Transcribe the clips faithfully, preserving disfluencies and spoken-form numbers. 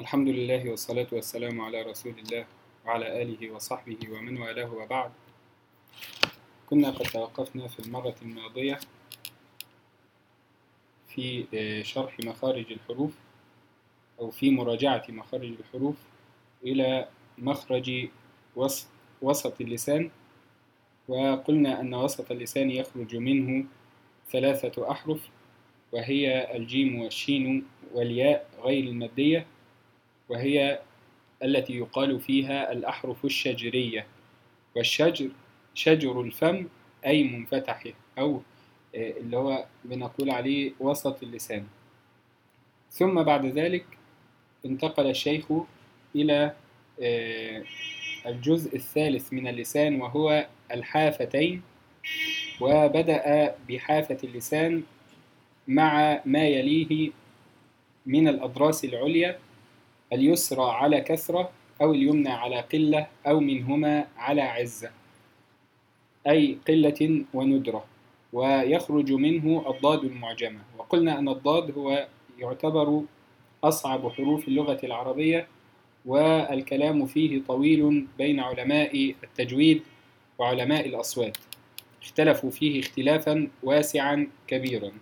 الحمد لله والصلاة والسلام على رسول الله وعلى آله وصحبه ومن والاه وبعد. كنا قد توقفنا في المرة الماضية في شرح مخارج الحروف أو في مراجعة مخارج الحروف إلى مخرج وسط اللسان، وقلنا أن وسط اللسان يخرج منه ثلاثة أحرف، وهي الجيم والشين والياء غير المادية، وهي التي يقال فيها الأحرف الشجرية. والشجر شجر الفم أي منفتحه، أو اللي هو بنقول عليه وسط اللسان. ثم بعد ذلك انتقل الشيخ إلى الجزء الثالث من اللسان وهو الحافتين، وبدأ بحافة اللسان مع ما يليه من الأضراس العليا، اليسرى على كثرة أو اليمنى على قلة أو منهما على عزة، أي قلة وندرة، ويخرج منه الضاد المعجمة. وقلنا أن الضاد هو يعتبر أصعب حروف اللغة العربية، والكلام فيه طويل بين علماء التجويد وعلماء الأصوات، اختلفوا فيه اختلافا واسعا كبيرا.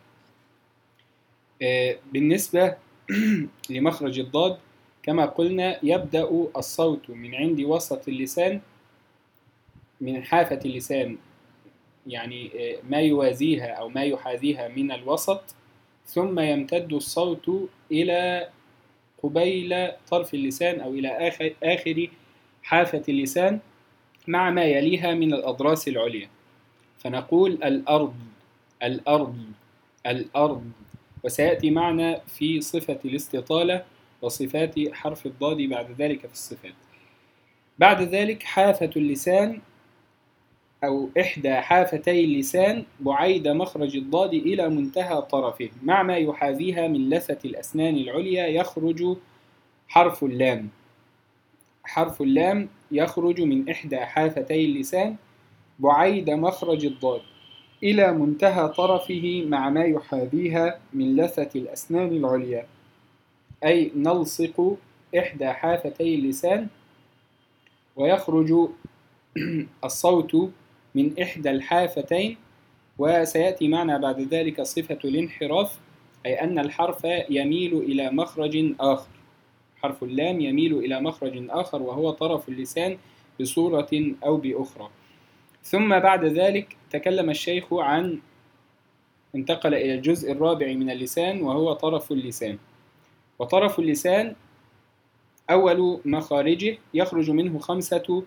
بالنسبة لمخرج الضاد كما قلنا يبدأ الصوت من عند وسط اللسان، من حافة اللسان، يعني ما يوازيها أو ما يحاذيها من الوسط، ثم يمتد الصوت إلى قبيل طرف اللسان أو إلى آخر, آخر حافة اللسان مع ما يليها من الأضراس العليا، فنقول الأرض الأرض الأرض. وسيأتي معنا في صفة الاستطالة وصفات حرف الضاد بعد ذلك في الصفات. بعد ذلك حافة اللسان أو إحدى حافتي اللسان بعيد مخرج الضاد إلى منتهى طرفه مع ما يحاذيها من لثة الأسنان العليا يخرج حرف اللام. حرف اللام يخرج من إحدى حافتي اللسان بعيد مخرج الضاد إلى منتهى طرفه مع ما يحاذيها من لثة الأسنان العليا، أي نلصق إحدى حافتي اللسان ويخرج الصوت من إحدى الحافتين. وسيأتي معنا بعد ذلك صفة الانحراف، أي أن الحرف يميل إلى مخرج آخر، حرف اللام يميل إلى مخرج آخر وهو طرف اللسان بصورة أو بأخرى. ثم بعد ذلك تكلم الشيخ عن انتقل إلى الجزء الرابع من اللسان وهو طرف اللسان. وطرف اللسان أول مخارجه يخرج منه خمسة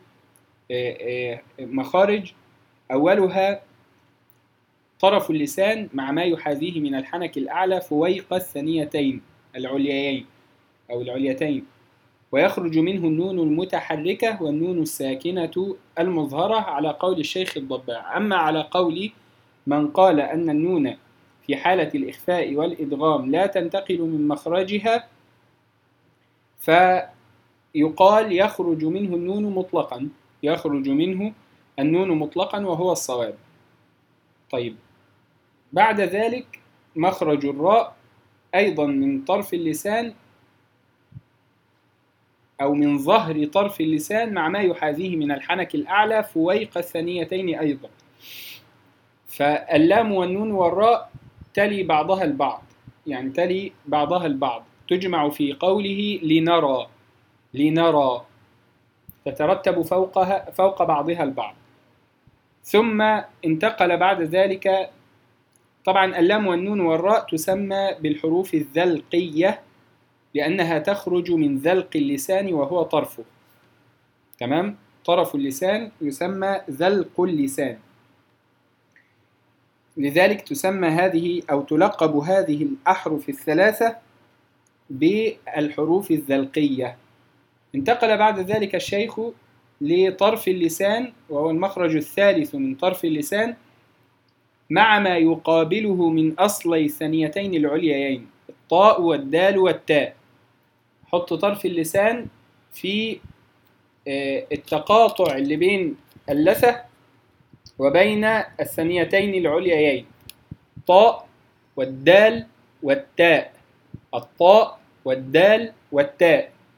مخارج، أولها طرف اللسان مع ما يحاذيه من الحنك الأعلى فويق الثنيتين العليين أو العليتين، ويخرج منه النون المتحركة والنون الساكنة المظهرة على قول الشيخ الضباع. أما على قول من قال أن النون في حالة الإخفاء والإدغام لا تنتقل من مخرجها فيقال يخرج منه النون مطلقا، يخرج منه النون مطلقا وهو الصواب. طيب، بعد ذلك مخرج الراء أيضا من طرف اللسان أو من ظهر طرف اللسان مع ما يحاذيه من الحنك الأعلى فويق الثنيتين أيضا. فاللام والنون والراء تلي بعضها البعض، يعني تلي بعضها البعض، تجمع في قوله لنرى لنرى، تترتب فوقها فوق بعضها البعض. ثم انتقل بعد ذلك، طبعا اللام والنون والراء تسمى بالحروف الذلقية لأنها تخرج من ذلق اللسان وهو طرفه، تمام؟ طرف اللسان يسمى ذلق اللسان، لذلك تسمى هذه أو تلقب هذه الأحرف الثلاثة بالحروف الذلقية. انتقل بعد ذلك الشيخ لطرف اللسان وهو المخرج الثالث من طرف اللسان مع ما يقابله من أصلي الثنيتين العليين الطاء والدال والتاء. حط طرف اللسان في التقاطع اللي بين اللثة وبين الثنيتين العليين، طاء والدال والتاء، الطاء والدال والتاء،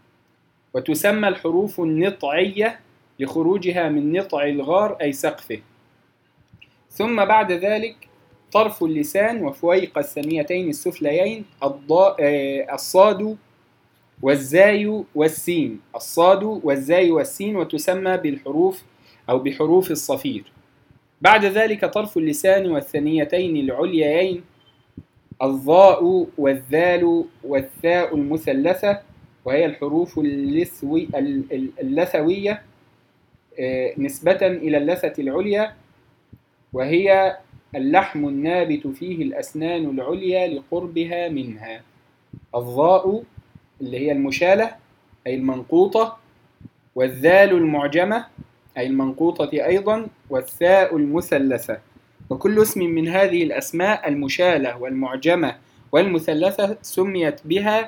وتسمى الحروف النطعية لخروجها من نطع الغار أي سقفه. ثم بعد ذلك طرف اللسان وفويق الثنيتين السفليين الصاد والزاي والسين، الصاد والزاي والسين، وتسمى بالحروف أو بحروف الصفير. بعد ذلك طرف اللسان والثنيتين العليين الظاء والذال والثاء المثلثة، وهي الحروف اللثوي اللثوية نسبة إلى اللثة العليا، وهي اللحم النابت فيه الأسنان العليا لقربها منها. الظاء اللي هي المشالة أي المنقوطة، والذال المعجمة أي المنقوطة أيضا، والثاء المثلثة. وكل اسم من هذه الأسماء المشالة والمعجمة والمثلثة سميت بها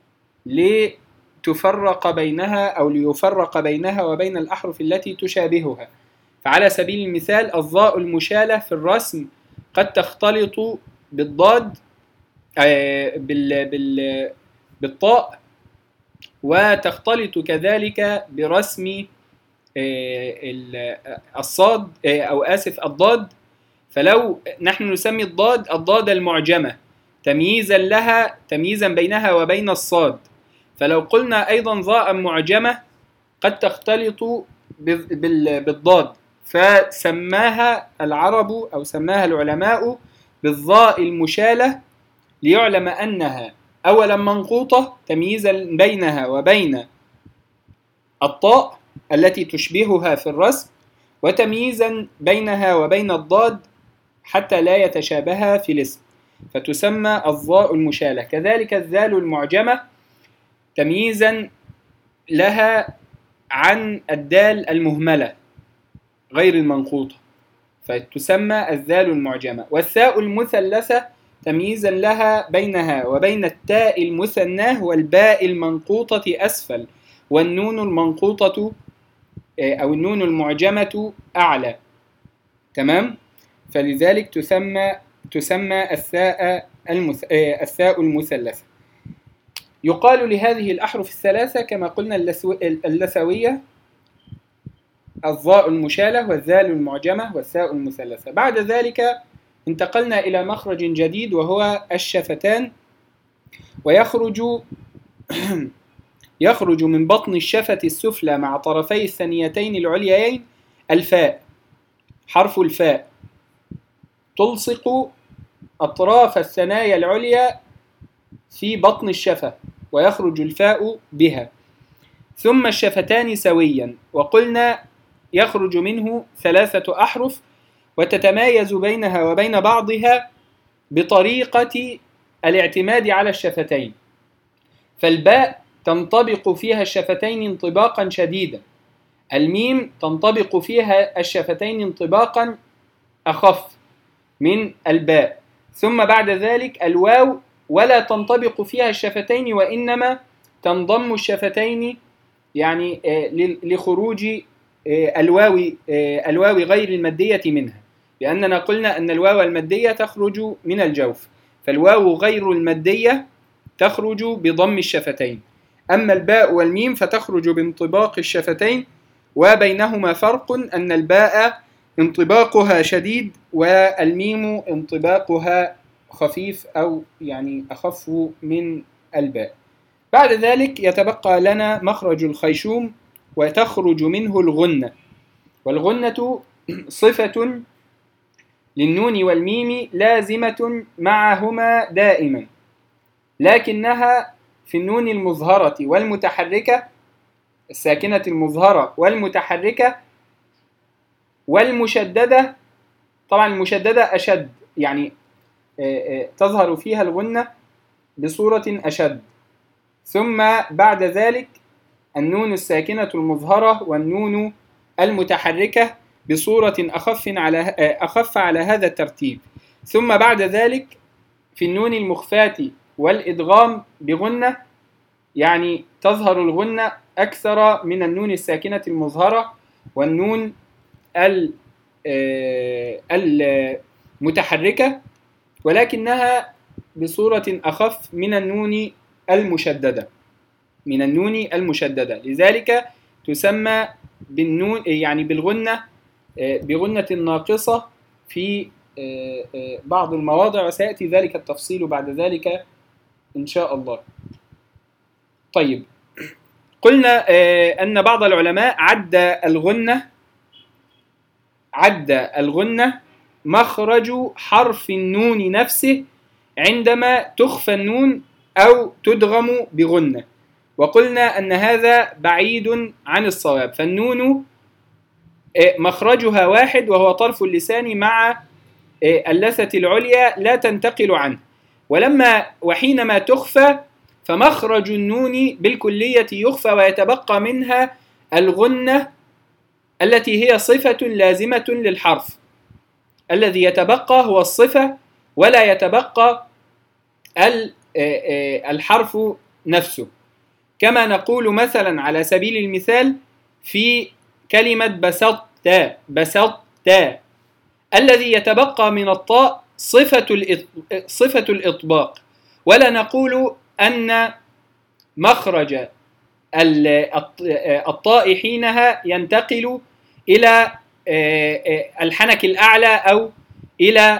لتفرق بينها أو ليفرق بينها وبين الأحرف التي تشابهها. فعلى سبيل المثال الظاء المشالة في الرسم قد تختلط بالضاد بال بال بالطاء، وتختلط كذلك برسم الصاد أو آسف الضاد. فلو نحن نسمي الضاد الضاد المعجمة تمييزا لها تمييزا بينها وبين الصاد، فلو قلنا أيضا ضاء معجمة قد تختلط بالضاد، فسماها العرب أو سماها العلماء بالضاء المشالة ليعلم أنها أولا منقوطة تمييزا بينها وبين الطاء التي تشبهها في الرسم، وتمييزا بينها وبين الضاد حتى لا يتشابها في الاسم، فتسمى الضاء المشالة. كذلك الذال المعجمة تمييزا لها عن الدال المهملة غير المنقوطة، فتسمى الذال المعجمة. والثاء المثلثة تمييزا لها بينها وبين التاء المثناه والباء المنقوطة أسفل، والنون المنقوطة أو النون المعجمة أعلى. تمام؟ فلذلك تسمى تسمى الثاء المث... الثاء المثلثة. يقال لهذه الأحرف الثلاثة كما قلنا اللثو... اللثوية الضاء المشالة والذال المعجمة والثاء المثلثة. بعد ذلك انتقلنا إلى مخرج جديد وهو الشفتان، ويخرج يخرج من بطن الشفة السفلى مع طرفي الثنيتين العليين الفاء، حرف الفاء، تلصق أطراف الثنايا العليا في بطن الشفة ويخرج الفاء بها. ثم الشفتان سويا، وقلنا يخرج منه ثلاثة أحرف وتتمايز بينها وبين بعضها بطريقة الاعتماد على الشفتين. فالباء تنطبق فيها الشفتين انطباقا شديدا، الميم تنطبق فيها الشفتين انطباقا أخف من الباء، ثم بعد ذلك الواو ولا تنطبق فيها الشفتين وإنما تنضم الشفتين يعني لخروج الواو الواو غير المادية منها، لأننا قلنا أن الواو المادية تخرج من الجوف، فالواو غير المادية تخرج بضم الشفتين، أما الباء والميم فتخرج بانطباق الشفتين، وبينهما فرق أن الباء انطباقها شديد والميم انطباقها خفيف أو يعني أخف من الباء. بعد ذلك يتبقى لنا مخرج الخيشوم وتخرج منه الغنة، والغنة صفة للنون والميم لازمة معهما دائما، لكنها في النون المظهرة والمتحركة، الساكنة المظهرة والمتحركة والمشددة. طبعا المشددة أشد، يعني تظهر فيها الغنة بصورة أشد. ثم بعد ذلك النون الساكنة المظهرة والنون المتحركة بصورة أخف على أخف على هذا الترتيب. ثم بعد ذلك في النون المخفاة والإدغام بغنة، يعني تظهر الغنة أكثر من النون الساكنة المظهرة والنون المتحركة، ولكنها بصورة أخف من النون المشددة. من النون المشددة، لذلك تسمى بالنون يعني بالغنة بغنة ناقصة في بعض المواضع، وسيأتي ذلك التفصيل بعد ذلك إن شاء الله. طيب، قلنا أن بعض العلماء عد الغنة عد الغنة مخرج حرف النون نفسه عندما تخفى النون أو تدغم بغنة، وقلنا أن هذا بعيد عن الصواب، فالنون مخرجها واحد وهو طرف اللسان مع اللثة العليا لا تنتقل عنه، ولما وحينما تخفى فمخرج النون بالكلية يخفى ويتبقى منها الغنة التي هي صفة لازمة للحرف. الذي يتبقى هو الصفة ولا يتبقى الحرف نفسه، كما نقول مثلا على سبيل المثال في كلمة بسطت بسطت، الذي يتبقى من الطاء صفة صفة الإطباق، ولا نقول أن مخرج الطاء حينها ينتقل إلى الحنك الأعلى أو إلى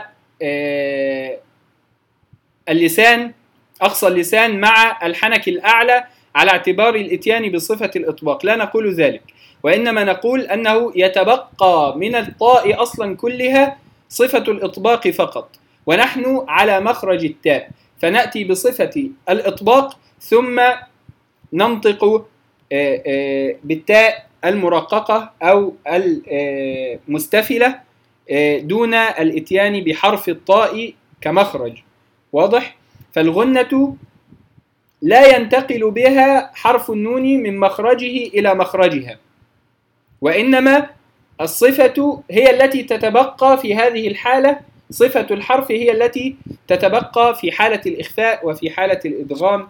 اللسان أقصى اللسان مع الحنك الأعلى على اعتبار الإتيان بصفة الإطباق، لا نقول ذلك، وإنما نقول أنه يتبقى من الطاء أصلا كلها صفة الإطباق فقط، ونحن على مخرج التاء فنأتي بصفة الإطباق ثم ننطق بالتاء المرققة أو المستفلة دون الإتيان بحرف الطاء كمخرج. واضح؟ فالغنة لا ينتقل بها حرف النون من مخرجه إلى مخرجها، وإنما الصفة هي التي تتبقى في هذه الحالة، صفة الحرف هي التي تتبقى في حالة الإخفاء وفي حالة الإدغام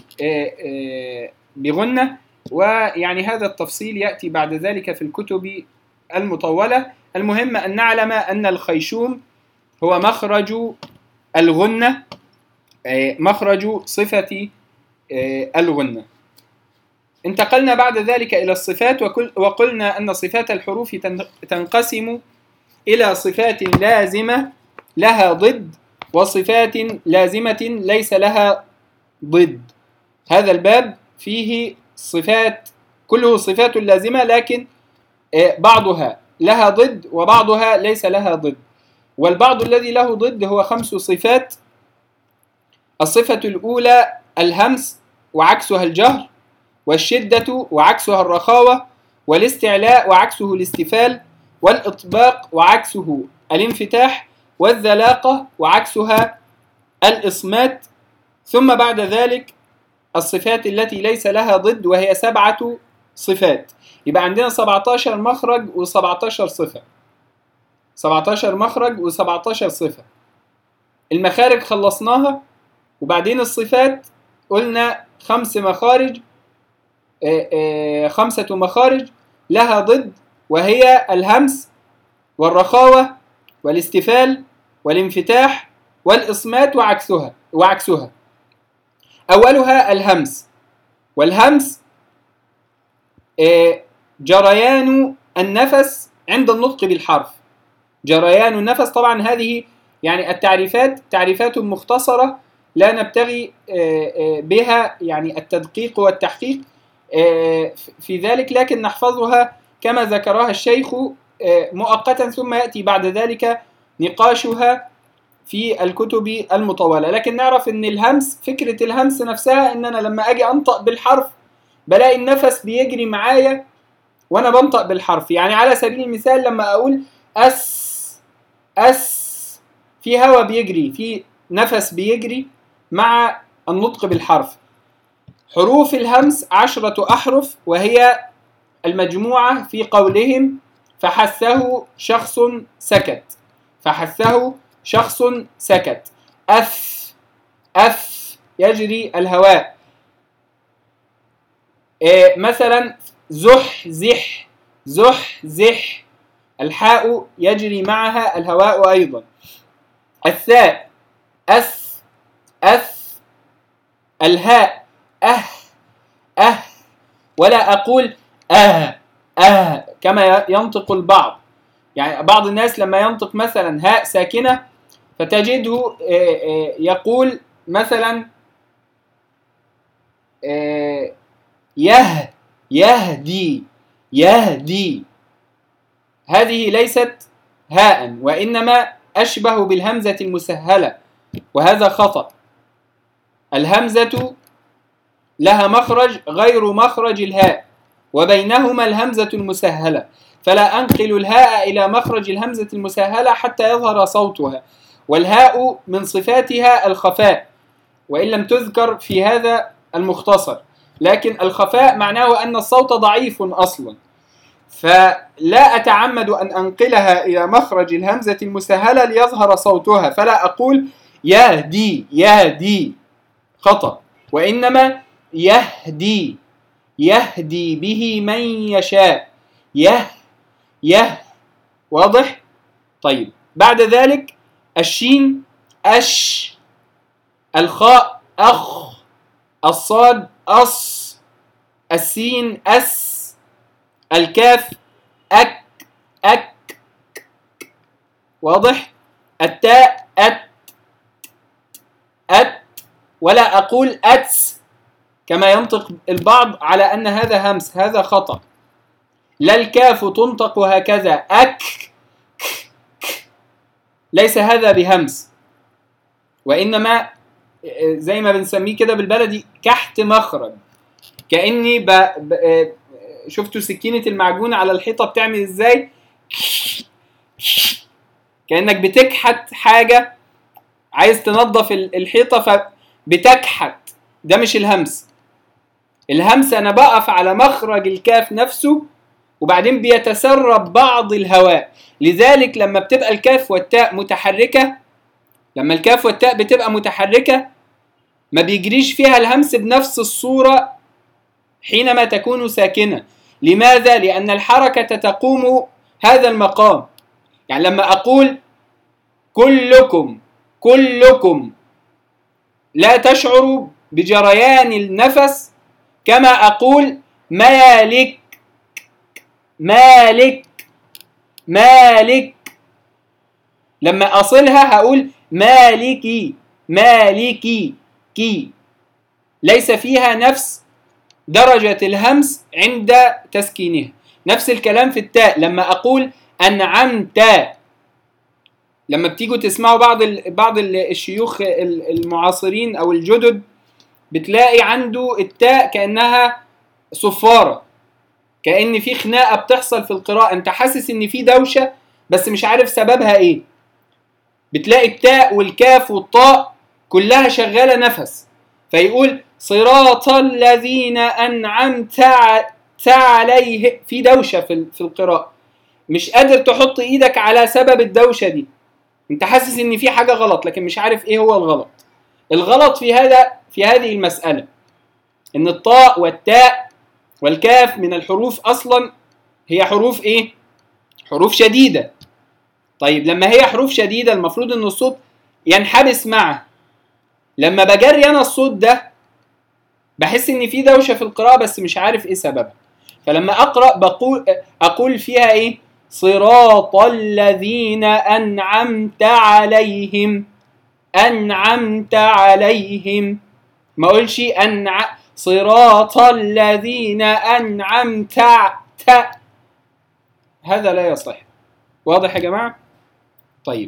بغنة، ويعني هذا التفصيل يأتي بعد ذلك في الكتب المطولة. المهم أن نعلم أن الخيشوم هو مخرج الغنة، مخرج صفة الغنة. انتقلنا بعد ذلك إلى الصفات، وقلنا أن صفات الحروف تنقسم إلى صفات لازمة لها ضد وصفات لازمة ليس لها ضد. هذا الباب فيه صفات كله صفات لازمة، لكن بعضها لها ضد وبعضها ليس لها ضد، والبعض الذي له ضد هو خمس صفات. الصفة الأولى الهمس وعكسها الجهر، والشدة وعكسها الرخاوة، والاستعلاء وعكسه الاستفال، والإطباق وعكسه الانفتاح، والذلاقة وعكسها الإصمات. ثم بعد ذلك الصفات التي ليس لها ضد وهي سبعة صفات. يبقى عندنا سبعة عشر مخرج وسبعة عشر صفة، سبعة عشر مخرج وسبعة عشر صفة. المخارج خلصناها، وبعدين الصفات قلنا خمس مخارج آآ آآ خمسة مخارج لها ضد، وهي الهمس والرخاوة والاستفال والانفتاح والإصمات وعكسها وعكسها. أولها الهمس، والهمس جريان النفس عند النطق بالحرف. جريان النفس، طبعا هذه يعني التعريفات تعريفات مختصرة لا نبتغي بها يعني التدقيق والتحقيق في ذلك، لكن نحفظها كما ذكرها الشيخ مؤقتا، ثم يأتي بعد ذلك نقاشها في الكتب المطولة. لكن نعرف ان الهمس، فكرة الهمس نفسها ان انا لما اجي انطق بالحرف بلاقي النفس بيجري معايا وانا بنطق بالحرف. يعني على سبيل المثال لما اقول اس اس، في هوا بيجري، في نفس بيجري مع النطق بالحرف. حروف الهمس عشرة أحرف، وهي المجموعة في قولهم فحثه شخص سكت، فحثه شخص سكت. أف أف يجري الهواء. إيه مثلا زح زح زح زح، الحاء يجري معها الهواء أيضا. الثاء أث أث، الهاء أه أه، ولا أقول آه آه كما ينطق البعض. يعني بعض الناس لما ينطق مثلا هاء ساكنة فتجده يقول مثلا يه يهدي يهدي، هذه ليست هاء وإنما أشبه بالهمزة المسهلة، وهذا خطأ. الهمزة لها مخرج غير مخرج الهاء، وبينهما الهمزة المسهلة، فلا أنقل الهاء إلى مخرج الهمزة المسهلة حتى يظهر صوتها، والهاء من صفاتها الخفاء وإن لم تذكر في هذا المختصر، لكن الخفاء معناه أن الصوت ضعيف أصلا، فلا أتعمد أن أنقلها إلى مخرج الهمزة المسهلة ليظهر صوتها، فلا أقول يهدي يهدي، خطأ، وإنما يهدي يهدي به من يشاء، يه يه، واضح؟ طيب بعد ذلك الشين أش، الخاء أخ، الصاد أص، السين أس، الكاف أك أك، واضح؟ التاء أت أت، ولا أقول أتس كما ينطق البعض على أن هذا همس، هذا خطأ. لا الكاف تنطق هكذا أك، ليس هذا بهمس، وإنما زي ما بنسميه كده بالبلدي كحت مخرج، كأني ب... ب... شفتوا سكينة المعجون على الحيطة بتعمل إزاي؟ كأنك بتكحت حاجة، عايز تنظف الحيطة فبتكحت، ده مش الهمس. الهمس أنا بقف على مخرج الكاف نفسه وبعدين بيتسرب بعض الهواء، لذلك لما بتبقى الكاف والتاء متحركة، لما الكاف والتاء بتبقى متحركة ما بيجريش فيها الهمس بنفس الصورة حينما تكون ساكنة. لماذا؟ لأن الحركة تقوم هذا المقام. يعني لما أقول كلكم كلكم لا تشعر بجريان النفس كما أقول مالك مالك مالك، لما أصلها هقول مالكي مالكي كي، ليس فيها نفس درجة الهمس عند تسكينها. نفس الكلام في التاء، لما أقول أنعمت، لما بتيجوا تسمعوا بعض بعض الشيوخ المعاصرين أو الجدد بتلاقي عنده التاء كأنها صفارة، كأن في خناقة بتحصل في القراءة، أنت حاسس إن في دوشة بس مش عارف سببها إيه. بتلاقي التاء والكاف والطاء كلها شغالة نفس، فيقول صراط الذين أنعمت عليه، في دوشة في القراءة، مش قادر تحط إيدك على سبب الدوشة دي، أنت حاسس إن في حاجة غلط لكن مش عارف إيه هو الغلط. الغلط في هذا في هذه المسألة إن الطاء والتاء والكاف من الحروف أصلا هي حروف إيه؟ حروف شديدة. طيب لما هي حروف شديدة المفروض إن الصوت ينحبس معه. لما بجري أنا الصوت ده بحس إن في دوشة في القراءة بس مش عارف إيه سببها، فلما أقرأ بقول أقول فيها إيه؟ صراط الذين أنعمت عليهم، أنعمت عليهم، ما أقولش أنع صراط الذين أنعمت ت، هذا لا يصح. واضح يا جماعة؟ طيب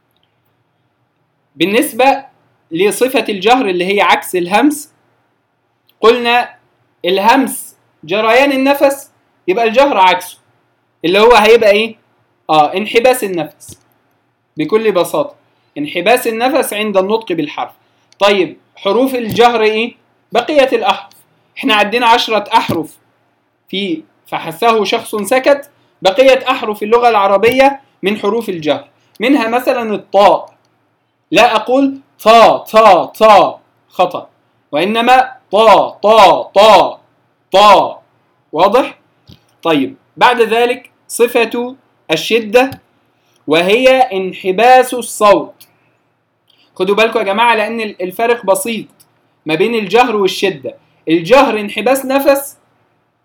بالنسبة لصفة الجهر اللي هي عكس الهمس، قلنا الهمس جريان النفس، يبقى الجهر عكسه اللي هو هيبقى ايه؟ اه انحباس النفس بكل بساطة، انحباس النفس عند النطق بالحرف. طيب حروف الجهر ايه؟ بقية الأحرف، احنا عندنا عشرة أحرف في فحثه شخص سكت، بقية أحرف اللغة العربية من حروف الجهر، منها مثلا الطاء، لا أقول طا طا طا، خطأ، وإنما طا طا طا طا، واضح؟ طيب بعد ذلك صفة الشدة وهي انحباس الصوت. خدوا بالكم يا جماعة لأن الفرق بسيط ما بين الجهر والشدة. الجهر انحباس نفس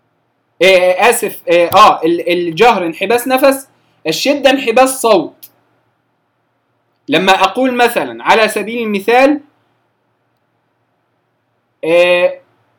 آه اسف اه, آه الجهر انحباس نفس، الشدة انحباس صوت. لما اقول مثلا على سبيل المثال آه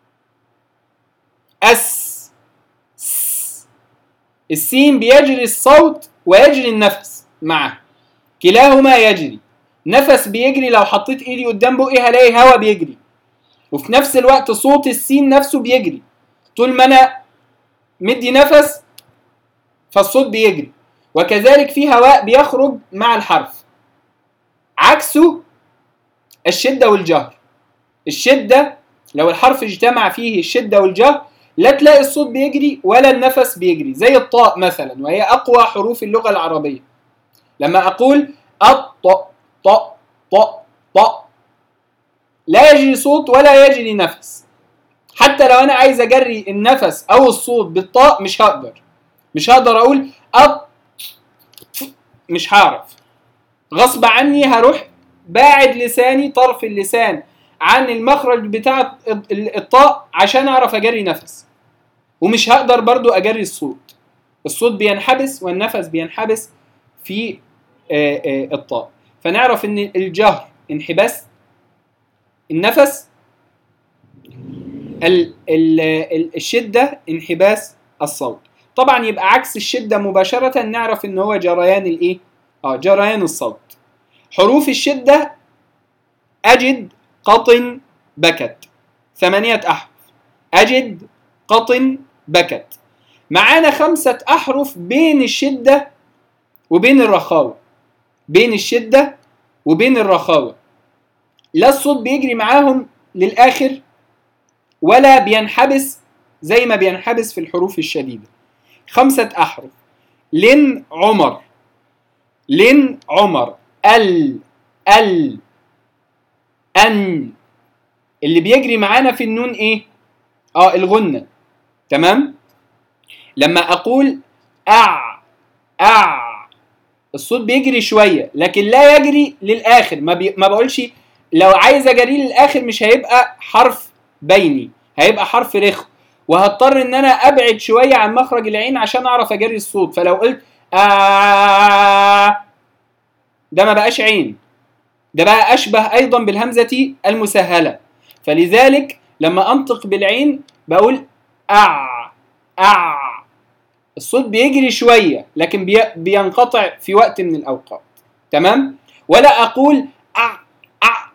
اس س، السين بيجري الصوت ويجري النفس معه، كلاهما يجري. نفس بيجري، لو حطيت ايدي قدام بقي هلاقي هوا بيجري، وفي نفس الوقت صوت السين نفسه بيجري. طول ما انا مدي نفس فالصوت بيجري، وكذلك في هواء بيخرج مع الحرف. عكسه الشدة والجهر. الشدة لو الحرف اجتمع فيه الشدة والجهر لا تلاقي الصوت بيجري ولا النفس بيجري، زي الطاء مثلا وهي أقوى حروف اللغة العربية. لما أقول الطاء طاء طاء طاء لا يجري صوت ولا يجري نفس. حتى لو أنا عايز أجري النفس أو الصوت بالطاء مش هقدر مش هقدر أقول أط، مش هعرف، غصب عني هروح باعد لساني طرف اللسان عن المخرج بتاع الطاء عشان أعرف أجري نفس، ومش هقدر برضو أجري الصوت. الصوت بينحبس والنفس بينحبس في الطاء. فنعرف ان الجهر انحباس النفس، الشدة انحباس الصوت. طبعا يبقى عكس الشدة مباشرة نعرف ان هو جريان الايه؟ اه جريان الصوت. حروف الشدة أجد قطن بكت، ثمانية أحرف. أجد قطن بكت. معانا خمسة أحرف بين الشدة وبين الرخاوة، بين الشدة وبين الرخاوة، لا الصوت بيجري معاهم للآخر ولا بينحبس زي ما بينحبس في الحروف الشديدة. خمسة أحرف: لن عمر، لن عمر، ال ال أن. اللي بيجري معانا في النون إيه؟ آه الغنة. تمام؟ لما أقول أع أع الصوت بيجري شوية لكن لا يجري للآخر. ما, بي... ما بقولش لو عايز أجري للآخر مش هيبقى حرف بيني، هيبقى حرف رخ، وهضطر ان انا ابعد شوية عن مخرج العين عشان اعرف اجري الصوت. فلو قلت آه ده ما بقاش عين، ده بقى اشبه ايضا بالهمزة المسهلة. فلذلك لما انطق بالعين بقول أع أع، الصوت بيجري شوية لكن بي... بينقطع في وقت من الأوقات. تمام؟ ولا أقول أع أع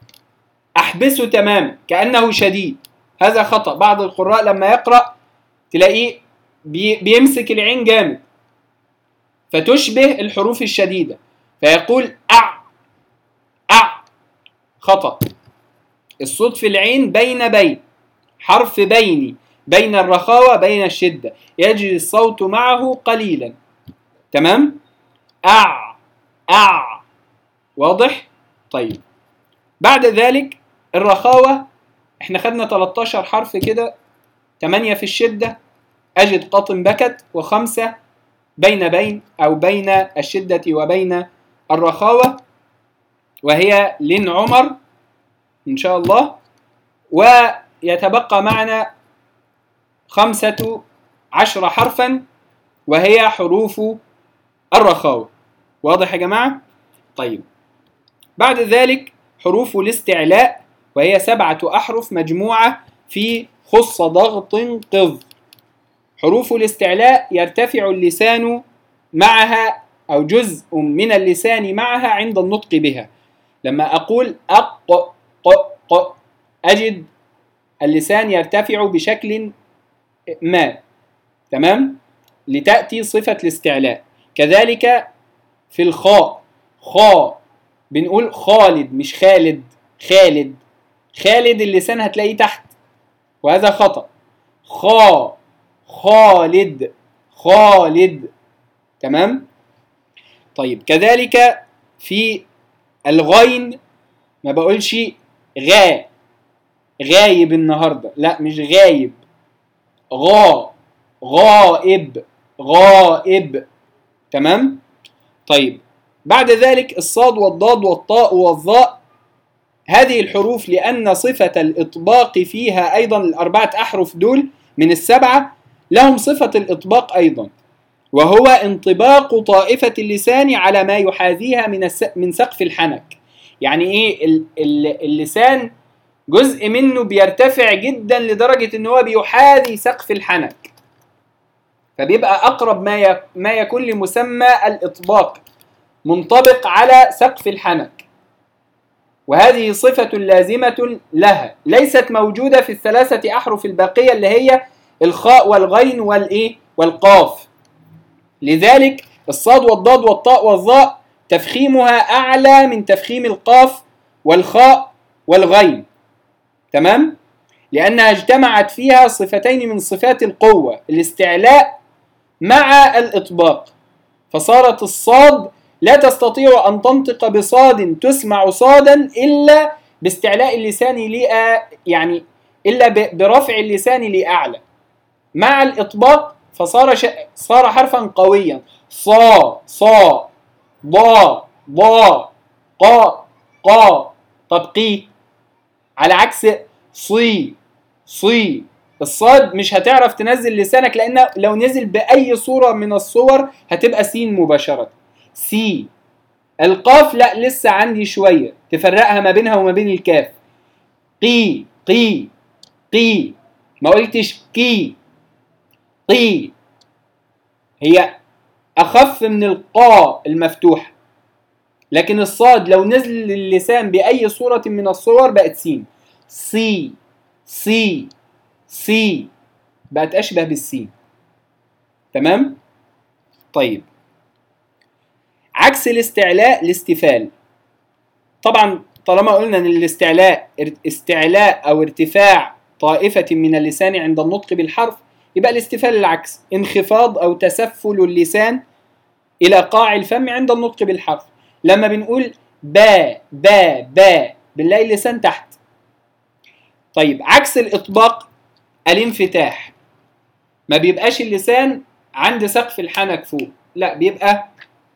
أحبسه تماما كأنه شديد، هذا خطأ. بعض القراء لما يقرأ تلاقيه بي... بيمسك العين جامد فتشبه الحروف الشديدة فيقول أع أع، خطأ. الصوت في العين بين بين، حرف بيني، بين الرخاوة بين الشدة، يجري الصوت معه قليلا. تمام؟ أع أع، واضح؟ طيب بعد ذلك الرخاوة احنا خدنا ثلاثة عشر حرف كده، ثمانية في الشدة أجد قطن بكت، وخمسة بين بين أو بين الشدة وبين الرخاوة وهي لن عمر إن شاء الله. ويتبقى معنا خمسة عشر حرفا وهي حروف الرخاوة. واضح يا جماعة؟ طيب بعد ذلك حروف الاستعلاء وهي سبعة أحرف مجموعة في خص ضغط قذ. حروف الاستعلاء يرتفع اللسان معها أو جزء من اللسان معها عند النطق بها. لما أقول أق ق ق أجد اللسان يرتفع بشكل ما. تمام؟ لتأتي صفة الاستعلاء. كذلك في الخاء، خاء بنقول خالد مش خالد، خالد خالد اللسان هتلاقيه تحت وهذا خطأ. خاء خالد خالد. تمام؟ طيب كذلك في الغين ما بقولش غا غايب النهاردة، لا مش غايب، غا غائب غائب. تمام؟ طيب بعد ذلك الصاد والضاد والطاء والظاء، هذه الحروف لأن صفة الإطباق فيها أيضا الأربعة أحرف دول من السبعة لهم صفة الإطباق أيضا، وهو انطباق طائفة اللسان على ما يحاذيها من من سقف الحنك. يعني إيه؟ اللسان جزء منه بيرتفع جدا لدرجة إن هو بيحاذي سقف الحنك، فبيبقى أقرب ما ما يكون لمسمى الإطباق، منطبق على سقف الحنك. وهذه صفة لازمة لها ليست موجودة في الثلاثة أحرف الباقية اللي هي الخاء والغين والإيه والقاف. لذلك الصاد والضاد والطاء والظاء تفخيمها أعلى من تفخيم القاف والخاء والغين، تمام؟ لأنها اجتمعت فيها صفتين من صفات القوة، الاستعلاء مع الإطباق، فصارت الصاد لا تستطيع أن تنطق بصاد تسمع صادا إلا باستعلاء اللسان لأ يعني إلا برفع اللسان لأعلى مع الإطباق، فصار ش... صار حرفا قويا، صا صا ضا ضا قا قا. طب قي على عكس صي صي. الصاد مش هتعرف تنزل لسانك، لأن لو نزل بأي صورة من الصور هتبقى سين مباشرة. سي. القاف لا لسه عندي شوية تفرقها ما بينها وما بين الكاف. قي قي قي، ما قلتش كي قي، هي أخف من القاء المفتوحة. لكن الصاد لو نزل اللسان بأي صورة من الصور بقت سين. سي سي سي، بقت أشبه بالسين، تمام؟ طيب، عكس الاستعلاء الاستفال. طبعا طالما قلنا ان الاستعلاء استعلاء او ارتفاع طائفة من اللسان عند النطق بالحرف، يبقى الاستفال العكس، انخفاض او تسفل اللسان الى قاع الفم عند النطق بالحرف. لما بنقول با با با بنلاقي اللسان تحت. طيب، عكس الاطباق الانفتاح، ما بيبقاش اللسان عند سقف الحنك فوق، لا بيبقى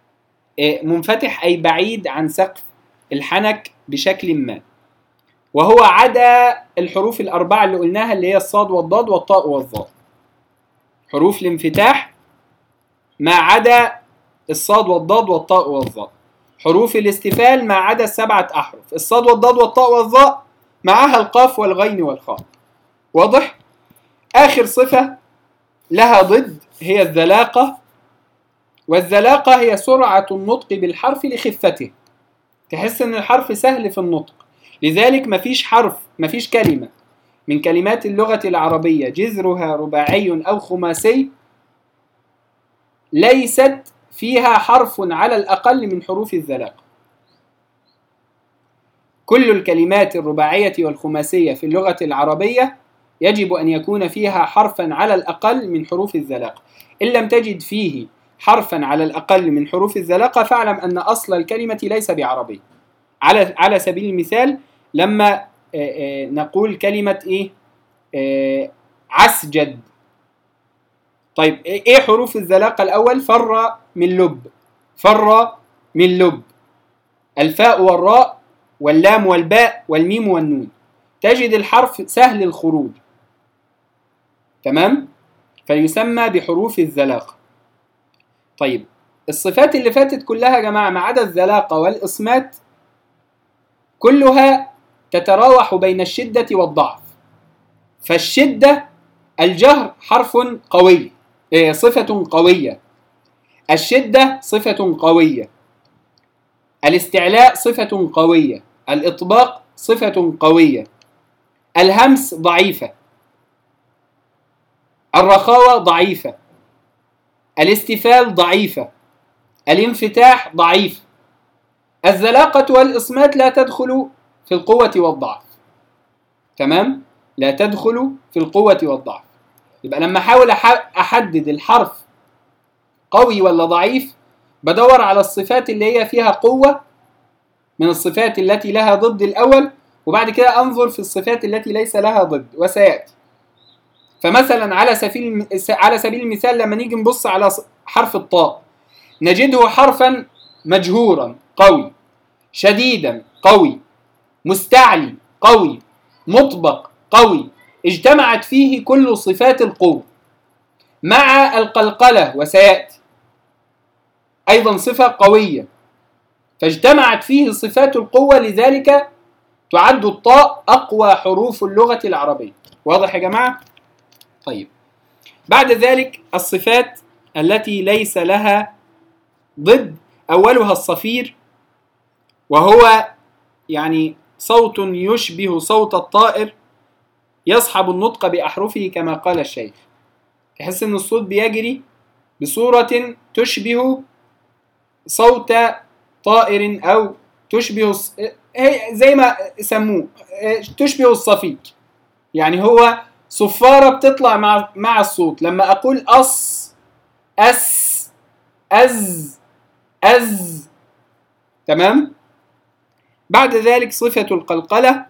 منفتح أي بعيد عن سقف الحنك بشكل ما، وهو عدا الحروف الأربعة اللي قلناها اللي هي الصاد والضاد والطاء والظاء. حروف الانفتاح ما عدا الصاد والضاد والطاء والظاء. حروف الاستفال ما عدا السبعة أحرف، الصاد والضاد والطاء والظاء معها القاف والغين والخاء. واضح؟ آخر صفة لها ضد هي الذلاقة، والذلاقة هي سرعة النطق بالحرف لخفته، تحس ان الحرف سهل في النطق. لذلك مفيش حرف مفيش كلمة من كلمات اللغة العربية جذرها رباعي أو خماسي ليست فيها حرف على الأقل من حروف الذلاقة. كل الكلمات الرباعية والخماسية في اللغة العربية يجب أن يكون فيها حرفا على الأقل من حروف الذلاقة. إن لم تجد فيه حرفا على الأقل من حروف الذلاقة فاعلم أن أصل الكلمة ليس بعربي. على على سبيل المثال لما نقول كلمة إيه عسجد، طيب إيه حروف الذلاقة الأول؟ فر من لب، فر من لب، الفاء والراء واللام والباء والميم والنون، تجد الحرف سهل الخروج، تمام؟ فيسمى بحروف الذلاقة. طيب، الصفات اللي فاتت كلها يا جماعة ما عدا الذلاقة والإصمات كلها تتراوح بين الشدة والضعف. فالشدة الجهر حرف قوي، صفة قوية، الشدة صفة قوية، الاستعلاء صفة قوية، الإطباق صفة قوية، الهمس ضعيفة، الرخاوة ضعيفة، الاستفال ضعيفة، الانفتاح ضعيف. الذلاقة والإصمات لا تدخل في القوة والضعف، تمام؟ لا تدخل في القوة والضعف. يبقى لما أحاول أحدد الحرف قوي ولا ضعيف بدور على الصفات اللي هي فيها قوة من الصفات التي لها ضد الأول، وبعد كده أنظر في الصفات التي ليس لها ضد وسيأتي. فمثلا على سبيل على سبيل المثال لما نيجي نبص على حرف الطاء نجده حرفا مجهورا قوي، شديدا قوي، مستعلي قوي، مطبق قوي، اجتمعت فيه كل صفات القوة. مع القلقلة، وسيأتي أيضا صفة قوية، فاجتمعت فيه صفات القوة، لذلك تعد الطاء أقوى حروف اللغة العربية. واضح يا جماعة؟ طيب، بعد ذلك الصفات التي ليس لها ضد، أولها الصفير، وهو يعني صوت يشبه صوت الطائر يصحب النطق بأحرفه كما قال الشيخ، تحس أن الصوت بيجري بصورة تشبه صوت طائر، أو تشبه زي ما سموه تشبه الصفير، يعني هو صفارة بتطلع مع مع الصوت. لما أقول أص أس أز أز، تمام. بعد ذلك صفة القلقلة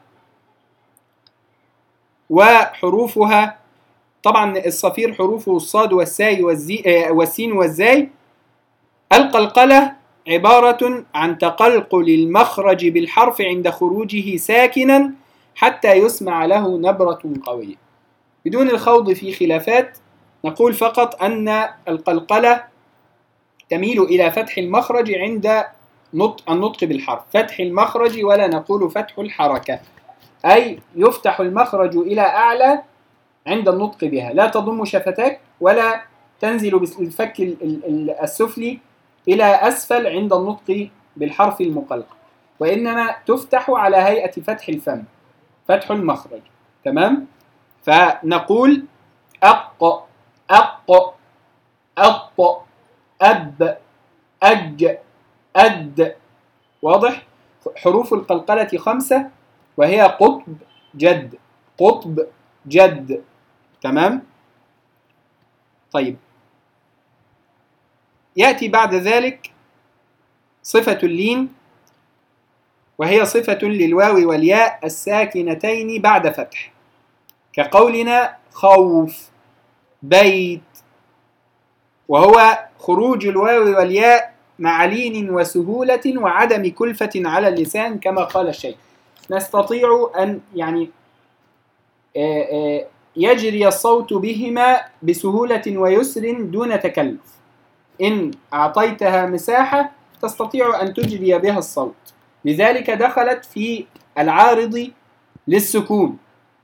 وحروفها، طبعا الصفير حروفه الصاد والساي والسين والزاي. القلقلة عبارة عن تقلقل المخرج بالحرف عند خروجه ساكنا حتى يسمع له نبرة قوية. بدون الخوض في خلافات، نقول فقط أن القلقلة تميل إلى فتح المخرج عند نطق النطق بالحرف، فتح المخرج، ولا نقول فتح الحركة، أي يفتح المخرج إلى أعلى عند النطق بها، لا تضم شفتك ولا تنزل بالفك السفلي إلى أسفل عند النطق بالحرف المقلقل، وإنما تفتح على هيئة فتح الفم، فتح المخرج، تمام. فنقول أق أق أط أب أج أد. واضح؟ حروف القلقلة خمسة، وهي قطب جد قطب جد، تمام. طيب، يأتي بعد ذلك صفة اللين، وهي صفة للواو والياء الساكنتين بعد فتح، كقولنا خوف بيت، وهو خروج الواو والياء مع لين وسهولة وعدم كلفة على اللسان كما قال الشيخ. نستطيع أن يعني يجري الصوت بهما بسهولة ويسر دون تكلف. إن أعطيتها مساحة تستطيع أن تجري بها الصوت، لذلك دخلت في العارض للسكون.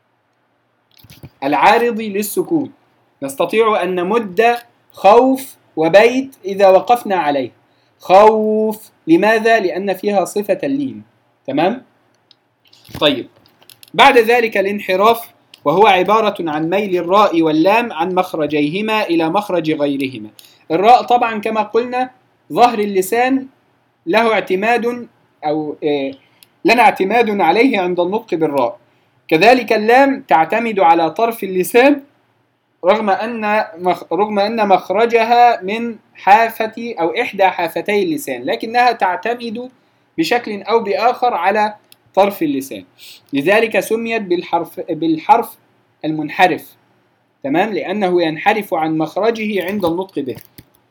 العارض للسكون نستطيع أن نمد خوف وبيت إذا وقفنا عليه. خوف، لماذا؟ لأن فيها صفة اللين، تمام. طيب، بعد ذلك الانحراف، وهو عبارة عن ميل الراء واللام عن مخرجيهما إلى مخرج غيرهما. الراء طبعا كما قلنا ظهر اللسان له اعتماد، أو إيه لنا اعتماد عليه عند النطق بالراء، كذلك اللام تعتمد على طرف اللسان، رغم أن رغم أن مخرجها من حافة أو إحدى حافتي اللسان، لكنها تعتمد بشكل أو بآخر على طرف اللسان، لذلك سميت بالحرف بالحرف المنحرف، تمام، لأنه ينحرف عن مخرجه عند النطق به.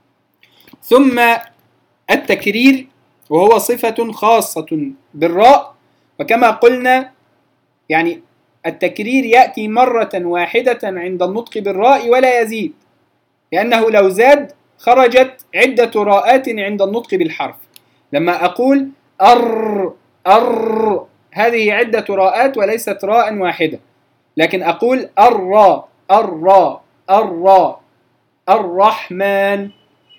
ثم التكرير، وهو صفة خاصة بالراء، وكما قلنا يعني التكرير يأتي مرة واحدة عند النطق بالراء ولا يزيد، لأنه لو زاد خرجت عدة راءات عند النطق بالحرف. لما أقول أر أر، هذه عدة راءات وليست راء واحدة، لكن أقول الراء الراء الراء الرحمن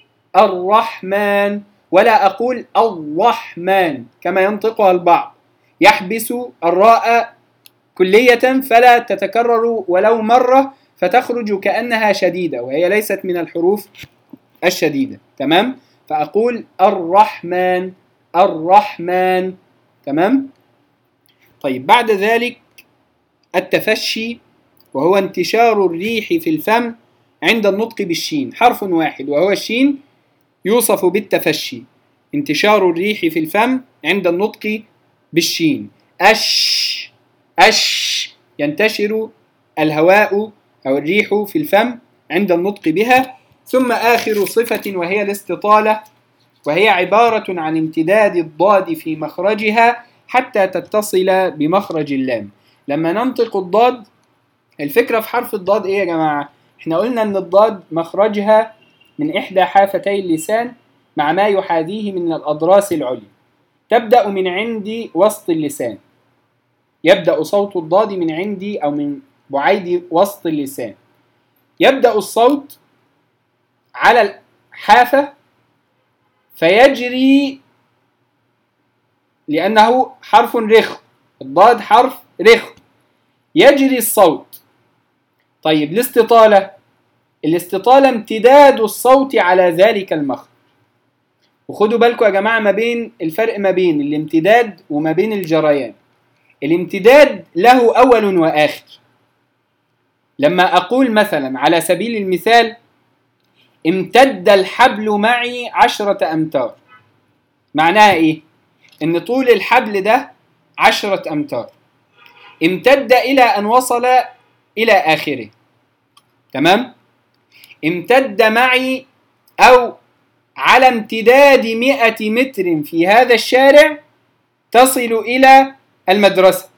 الرحمن، ولا أقول الرحمن كما ينطقها البعض، يحبس الراء كلية فلا تتكرر ولو مرة فتخرج كأنها شديدة، وهي ليست من الحروف الشديدة، تمام. فأقول الرحمن الرحمن، تمام. طيب، بعد ذلك التفشي، وهو انتشار الريح في الفم عند النطق بالشين، حرف واحد وهو الشين يوصف بالتفشي، انتشار الريح في الفم عند النطق بالشين. أش أش، ينتشر الهواء أو الريح في الفم عند النطق بها. ثم آخر صفة وهي الاستطالة، وهي عبارة عن امتداد الضاد في مخرجها حتى تتصل بمخرج اللام. لما ننطق الضاد، الفكرة في حرف الضاد إيه يا جماعة؟ احنا قلنا ان الضاد مخرجها من احدى حافتي اللسان مع ما يحاذيه من الاضراس العليا، تبدأ من عند وسط اللسان. يبدأ صوت الضاد من عندي او من بعيد وسط اللسان. يبدأ الصوت على الحافة فيجري، لأنه حرف رخو، الضاد حرف رخو، يجري الصوت. طيب الاستطالة، الاستطالة امتداد الصوت على ذلك المخرج. وخدوا بالكم يا جماعة ما بين الفرق ما بين الامتداد وما بين الجريان. الامتداد له أول وآخر. لما أقول مثلا على سبيل المثال امتد الحبل معي عشرة أمتار، معناها إيه؟ إن طول الحبل ده عشرة أمتار، امتد إلى أن وصل إلى آخره. تمام؟ امتد معي أو على امتداد مئة متر في هذا الشارع تصل إلى المدرسة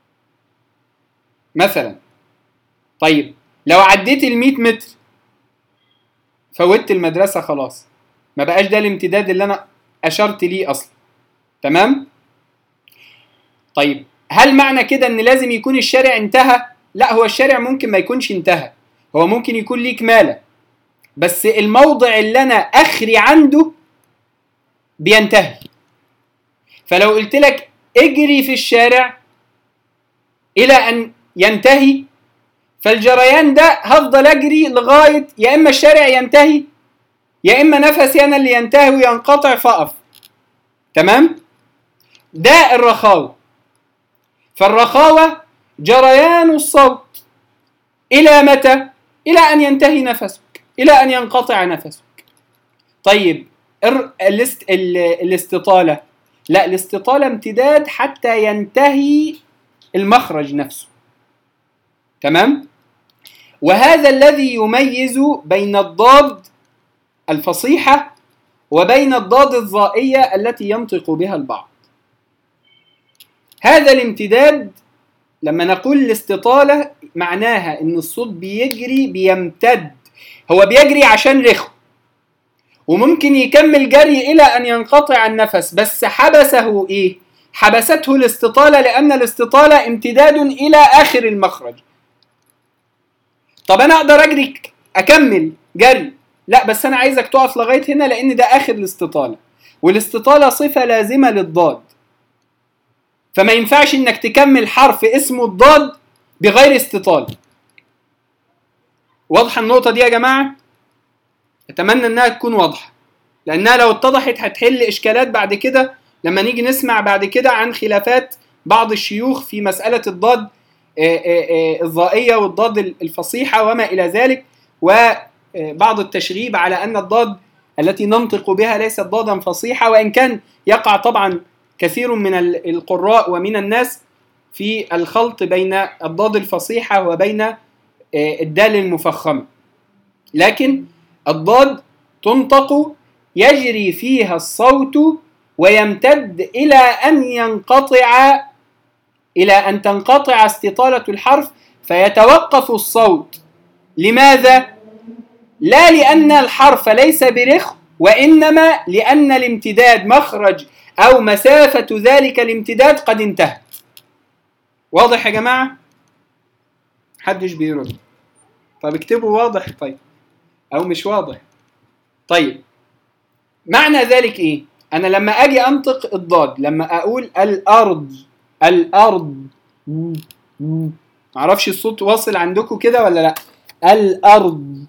مثلا. طيب لو عديت المئة متر فوتت المدرسة خلاص، ما بقاش ده الامتداد اللي أنا أشرت ليه أصلا. تمام؟ طيب هل معنى كده ان لازم يكون الشارع انتهى؟ لا، هو الشارع ممكن ما يكونش انتهى، هو ممكن يكون ليه كمالة، بس الموضع اللي انا اخري عنده بينتهي. فلو قلت لك اجري في الشارع الى ان ينتهي، فالجريان ده هفضل اجري لغاية يا اما الشارع ينتهي يا اما نفسي انا اللي ينتهي وينقطع فاقف. تمام؟ ده الرخاوة. فالرخاوة جريان الصوت إلى متى؟ إلى أن ينتهي نفسك، إلى أن ينقطع نفسك. طيب الاست... الاستطالة، لا، الاستطالة امتداد حتى ينتهي المخرج نفسه. تمام؟ وهذا الذي يميز بين الضاد الفصيحة وبين الضاد الظائية التي ينطق بها البعض. هذا الامتداد لما نقول الاستطالة معناها ان الصوت بيجري بيمتد، هو بيجري عشان رخو وممكن يكمل جري الى ان ينقطع النفس، بس حبسه ايه؟ حبسته الاستطالة، لان الاستطالة امتداد الى اخر المخرج. طب انا اقدر اجري اكمل جري، لا بس انا عايزك تقف لغاية هنا لان ده اخر الاستطالة، والاستطالة صفة لازمة للضاد، فما ينفعش انك تكمل حرف اسمه الضاد بغير استطالة. واضحة النقطة دي يا جماعة؟ اتمنى انها تكون واضحة، لانها لو اتضحت هتحل اشكالات بعد كده لما نيجي نسمع بعد كده عن خلافات بعض الشيوخ في مسألة الضاد الظائية والضاد الفصيحة وما الى ذلك، وبعض التشغيب على ان الضاد التي ننطق بها ليست ضادا فصيحة، وان كان يقع طبعا كثير من القراء ومن الناس في الخلط بين الضاد الفصيحة وبين الدال المفخمة، لكن الضاد تنطق يجري فيها الصوت ويمتد إلى أن ينقطع، إلى أن تنقطع استطالة الحرف فيتوقف الصوت. لماذا؟ لا لأن الحرف ليس برخو، وإنما لأن الامتداد مخرج أو مسافة ذلك الامتداد قد انتهى. واضح يا جماعة؟ محدش بيرد. طب اكتبوا واضح طيب، أو مش واضح. طيب معنى ذلك إيه؟ أنا لما أجي أنطق الضاد، لما أقول الأرض الأرض، معرفش الصوت واصل عندكم كده ولا لأ؟ الأرض،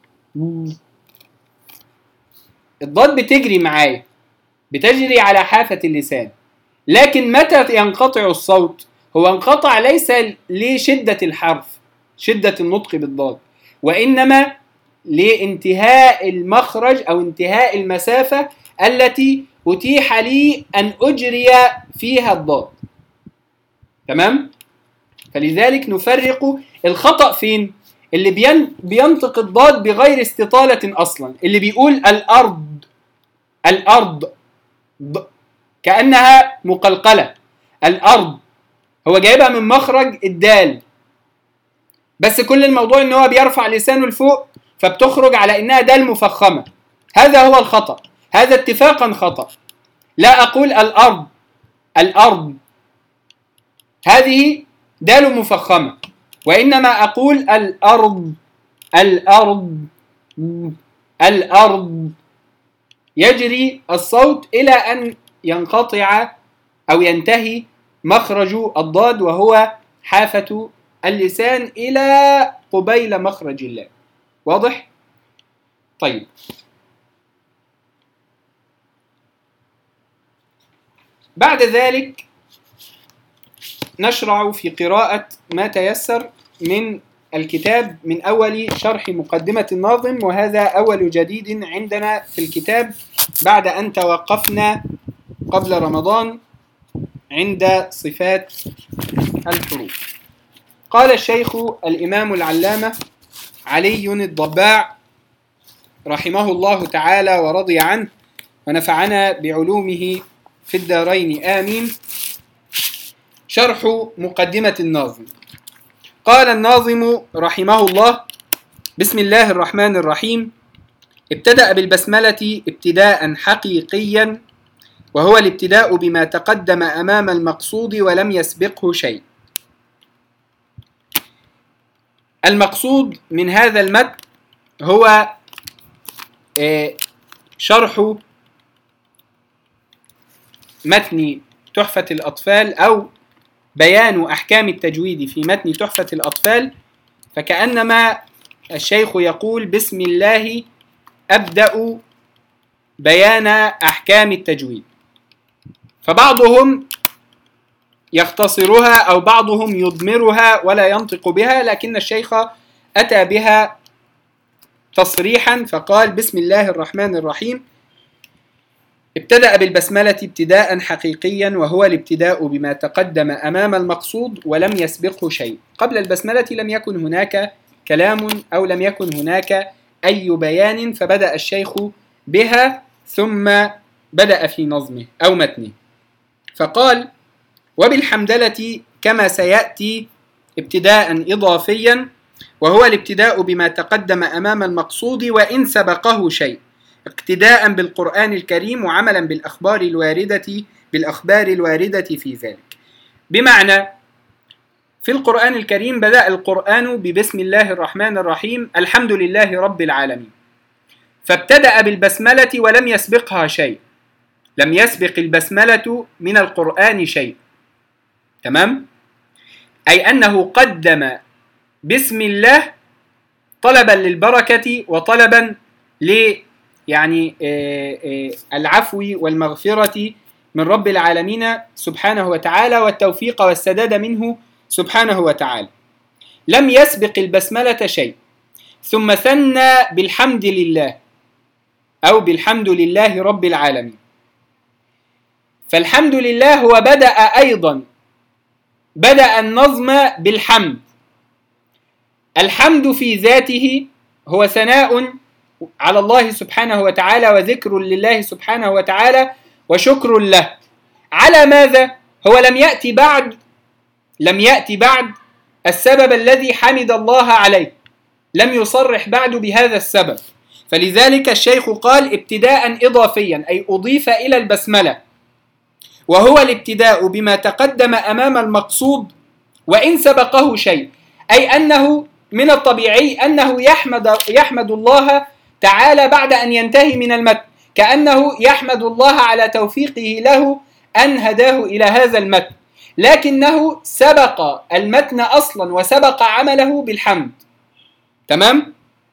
الضاد بتجري معايا، بتجري على حافة اللسان، لكن متى ينقطع الصوت؟ هو انقطع ليس لشدة الحرف، شدة النطق بالضاد، وإنما لانتهاء المخرج أو انتهاء المسافة التي أتيح لي أن أجري فيها الضاد. تمام؟ فلذلك نفرق الخطأ فين؟ اللي بين بينطق الضاد بغير استطالة أصلا، اللي بيقول الأرض الأرض كأنها مقلقلة، الأرض هو جايبها من مخرج الدال، بس كل الموضوع إن هو بيرفع لسانه لفوق فبتخرج على إنها دال مفخمة. هذا هو الخطأ، هذا اتفاقا خطأ. لا أقول الأرض، الأرض هذه دال مفخمة، وإنما أقول الأرض، الأرض، الأرض، يجري الصوت إلى أن ينقطع أو ينتهي مخرج الضاد وهو حافة اللسان إلى قبيل مخرج اللام. واضح؟ طيب، بعد ذلك نشرع في قراءة ما تيسر من الكتاب من أول شرح مقدمة الناظم، وهذا أول جديد عندنا في الكتاب بعد أن توقفنا قبل رمضان عند صفات الحروف. قال الشيخ الإمام العلامة علي الضباع رحمه الله تعالى ورضي عنه ونفعنا بعلومه في الدارين آمين. شرح مقدمة الناظم. قال الناظم رحمه الله: بسم الله الرحمن الرحيم. ابتدأ بالبسملة ابتداء حقيقيا، وهو الابتداء بما تقدم أمام المقصود ولم يسبقه شيء. المقصود من هذا المتن هو شرح متن تحفة الأطفال أو بيان أحكام التجويد في متن تحفة الأطفال، فكأنما الشيخ يقول: بسم الله أبدأ بيان أحكام التجويد. فبعضهم يختصرها أو بعضهم يضمرها ولا ينطق بها، لكن الشيخ أتى بها تصريحا فقال: بسم الله الرحمن الرحيم. ابتدأ بالبسملة ابتداء حقيقيا، وهو الابتداء بما تقدم أمام المقصود ولم يسبقه شيء. قبل البسملة لم يكن هناك كلام أو لم يكن هناك أي بيان، فبدأ الشيخ بها ثم بدأ في نظمه أو متنه، فقال: وبالحمدلة كما سيأتي ابتداء إضافيا، وهو الابتداء بما تقدم أمام المقصود وإن سبقه شيء، اقتداء بالقرآن الكريم وعملا بالأخبار الواردة بالأخبار الواردة في ذلك. بمعنى في القرآن الكريم بدأ القرآن ببسم الله الرحمن الرحيم الحمد لله رب العالمين، فابتدأ بالبسملة ولم يسبقها شيء، لم يسبق البسملة من القرآن شيء. تمام؟ أي أنه قدم بسم الله طلبا للبركة وطلبا ل يعني العفو والمغفرة من رب العالمين سبحانه وتعالى والتوفيق والسداد منه سبحانه وتعالى. لم يسبق البسملة شيء، ثم ثنى بالحمد لله أو بالحمد لله رب العالمين. فالحمد لله هو بدأ أيضا بدأ النظم بالحمد. الحمد في ذاته هو ثناء على الله سبحانه وتعالى وذكر لله سبحانه وتعالى وشكر له. على ماذا؟ هو لم يأتي بعد لم يأتي بعد السبب الذي حمد الله عليه، لم يصرح بعد بهذا السبب، فلذلك الشيخ قال ابتداء إضافيا، أي أضيف إلى البسملة، وهو الابتداء بما تقدم أمام المقصود وإن سبقه شيء، أي أنه من الطبيعي أنه يحمد, يحمد الله تعالى بعد أن ينتهي من المتن، كأنه يحمد الله على توفيقه له أن هداه إلى هذا المتن، لكنه سبق المتن أصلا وسبق عمله بالحمد. تمام؟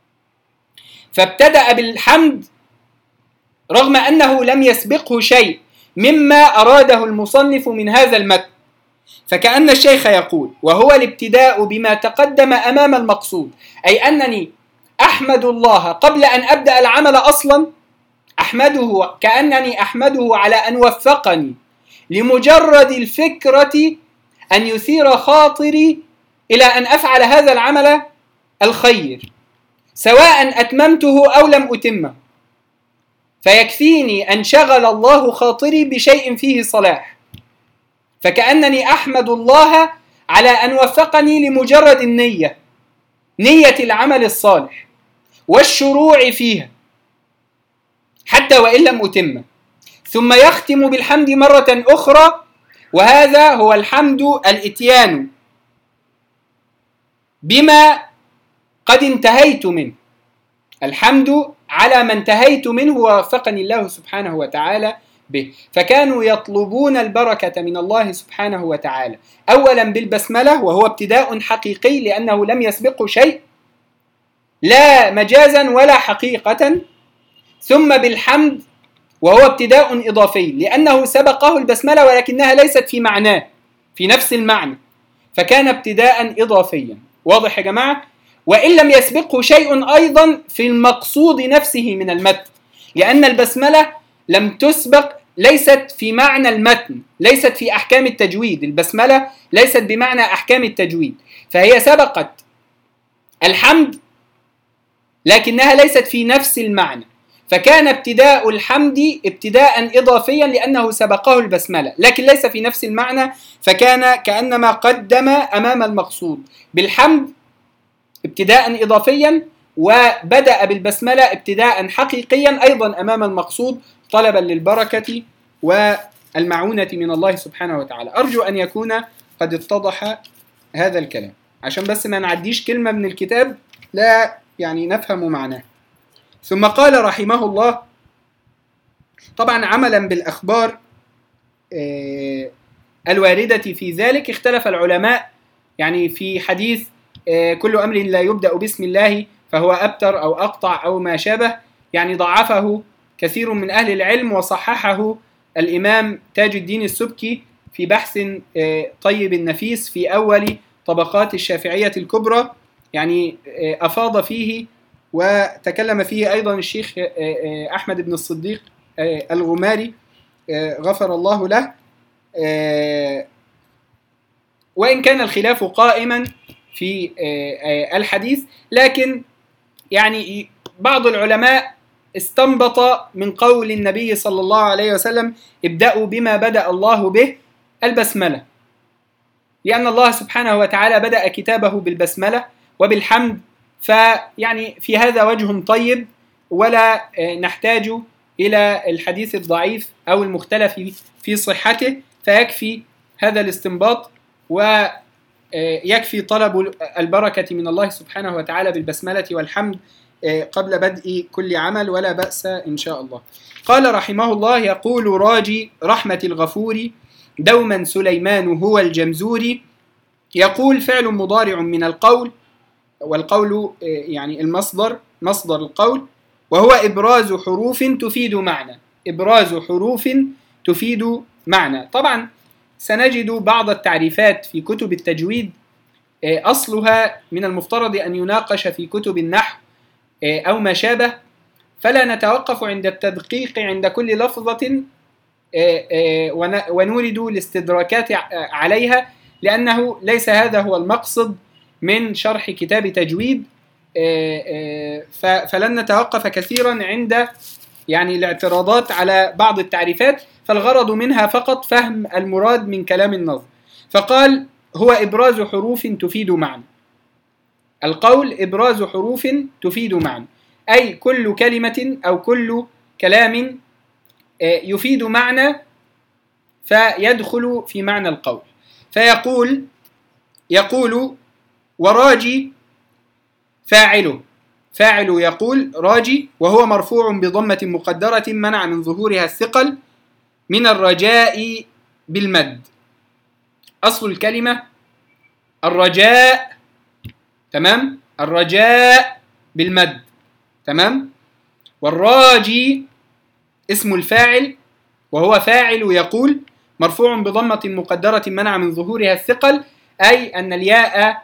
فابتدأ بالحمد رغم أنه لم يسبقه شيء مما أراده المصنف من هذا المتن، فكأن الشيخ يقول: وهو الابتداء بما تقدم أمام المقصود، أي أنني أحمد الله قبل أن أبدأ العمل أصلا، أحمده كأنني أحمده على أن وفقني لمجرد الفكرة أن يثير خاطري إلى أن أفعل هذا العمل الخير، سواء أتممته أو لم أتمه، فيكفيني أن شغل الله خاطري بشيء فيه صلاح، فكأنني أحمد الله على أن وفقني لمجرد النية، نية العمل الصالح. والشروع فيها حتى وإن لم أتم، ثم يختم بالحمد مرة أخرى، وهذا هو الحمد الإتيان بما قد انتهيت منه، الحمد على ما انتهيت منه ووفقني الله سبحانه وتعالى به. فكانوا يطلبون البركة من الله سبحانه وتعالى أولا بالبسملة، وهو ابتداء حقيقي لأنه لم يسبقه شيء لا مجازا ولا حقيقة، ثم بالحمد وهو ابتداء إضافي لأنه سبقه البسملة ولكنها ليست في معناه في نفس المعنى، فكان ابتداء إضافيا. واضح يا جماعة؟ وإن لم يسبقه شيء أيضا في المقصود نفسه من المتن، لأن البسملة لم تسبق، ليست في معنى المتن، ليست في أحكام التجويد. البسملة ليست بمعنى أحكام التجويد، فهي سبقت الحمد لكنها ليست في نفس المعنى، فكان ابتداء الحمد ابتداء إضافيا لأنه سبقه البسملة، لكن ليس في نفس المعنى، فكان كأنما قدم أمام المقصود بالحمد ابتداء إضافيا، وبدأ بالبسملة ابتداء حقيقيا أيضا أمام المقصود طلبا للبركة والمعونة من الله سبحانه وتعالى. أرجو أن يكون قد اتضح هذا الكلام، عشان بس ما نعديش كلمة من الكتاب لا يعني نفهم معناه. ثم قال رحمه الله، طبعا عملا بالأخبار الواردة في ذلك، اختلف العلماء يعني في حديث كل أمر لا يبدأ بسم الله فهو أبتر أو أقطع أو ما شابه، يعني ضعفه كثير من أهل العلم، وصححه الإمام تاج الدين السبكي في بحث طيب النفيس في أول طبقات الشافعية الكبرى، يعني أفاض فيه وتكلم فيه أيضا الشيخ أحمد بن الصديق الغماري غفر الله له، وإن كان الخلاف قائما في الحديث، لكن يعني بعض العلماء استنبط من قول النبي صلى الله عليه وسلم ابدأوا بما بدأ الله به البسملة، لأن الله سبحانه وتعالى بدأ كتابه بالبسملة وبالحمد، فيعني في هذا وجه طيب، ولا نحتاج إلى الحديث الضعيف أو المختلف في صحته، فيكفي هذا الاستنباط ويكفي طلب البركة من الله سبحانه وتعالى بالبسملة والحمد قبل بدء كل عمل، ولا بأس إن شاء الله. قال رحمه الله: يقول راجي رحمة الغفور دوما سليمان هو الجمزوري. يقول فعل مضارع من القول، والقول يعني المصدر مصدر القول، وهو إبراز حروف تفيد معنى، إبراز حروف تفيد معنى. طبعا سنجد بعض التعريفات في كتب التجويد أصلها من المفترض أن يناقش في كتب النحو أو ما شابه، فلا نتوقف عند التدقيق عند كل لفظة ونورد الاستدراكات عليها، لأنه ليس هذا هو المقصد من شرح كتاب تجويد، فلن نتوقف كثيرا عند يعني الاعتراضات على بعض التعريفات، فالغرض منها فقط فهم المراد من كلام النظم. فقال هو إبراز حروف تفيد معنى، القول إبراز حروف تفيد معنى، أي كل كلمة أو كل كلام يفيد معنى فيدخل في معنى القول. فيقول يقول وراجي فاعله، فاعل يقول راجي، وهو مرفوع بضمة مقدرة منع من ظهورها الثقل من الرجاء بالمد. أصل الكلمة الرجاء، تمام، الرجاء بالمد، تمام. والراجي اسم الفاعل، وهو فاعل يقول مرفوع بضمة مقدرة منع من ظهورها الثقل، أي أن الياء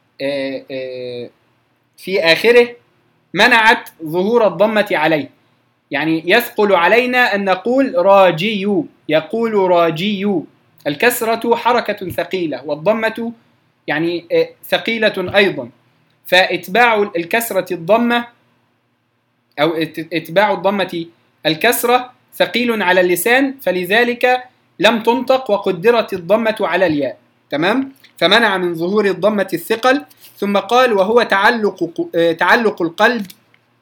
في آخره منعت ظهور الضمة عليه، يعني يثقل علينا أن نقول راجي، يقول راجي، الكسرة حركة ثقيلة والضمة يعني ثقيلة أيضا، فإتباع الكسرة الضمة أو إتباع الضمة الكسرة ثقيل على اللسان، فلذلك لم تنطق وقدرت الضمة على الياء، تمام، فمنع من ظهور الضمة الثقل. ثم قال وهو تعلق تعلق القلب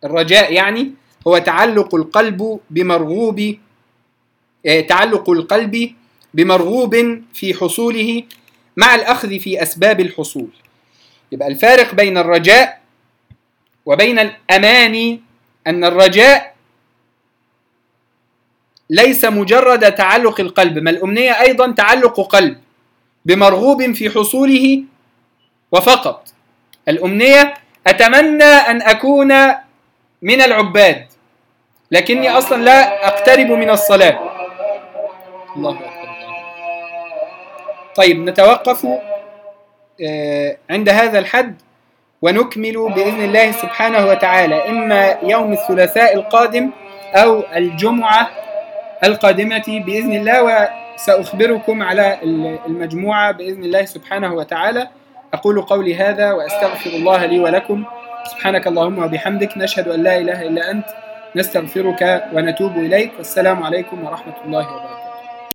الرجاء يعني هو تعلق القلب بمرغوب تعلق القلب بمرغوب في حصوله مع الأخذ في أسباب الحصول. يبقى الفارق بين الرجاء وبين الأماني أن الرجاء ليس مجرد تعلق القلب، ما الأمنية أيضا تعلق قلب بمرغوب في حصوله وفقط. الأمنية أتمنى أن أكون من العباد لكني أصلا لا أقترب من الصلاة. الله أكبر. طيب نتوقف عند هذا الحد ونكمل بإذن الله سبحانه وتعالى إما يوم الثلاثاء القادم أو الجمعة القادمة بإذن الله، وسأخبركم على المجموعة بإذن الله سبحانه وتعالى. أقول قولي هذا وأستغفر الله لي ولكم. سبحانك اللهم وبحمدك، نشهد أن لا إله إلا أنت، نستغفرك ونتوب إليك. والسلام عليكم ورحمة الله وبركاته.